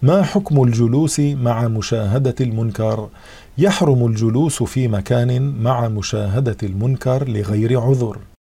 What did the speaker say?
ما حكم الجلوس مع مشاهدة المنكر؟ يحرم الجلوس في مكان مع مشاهدة المنكر لغير عذر.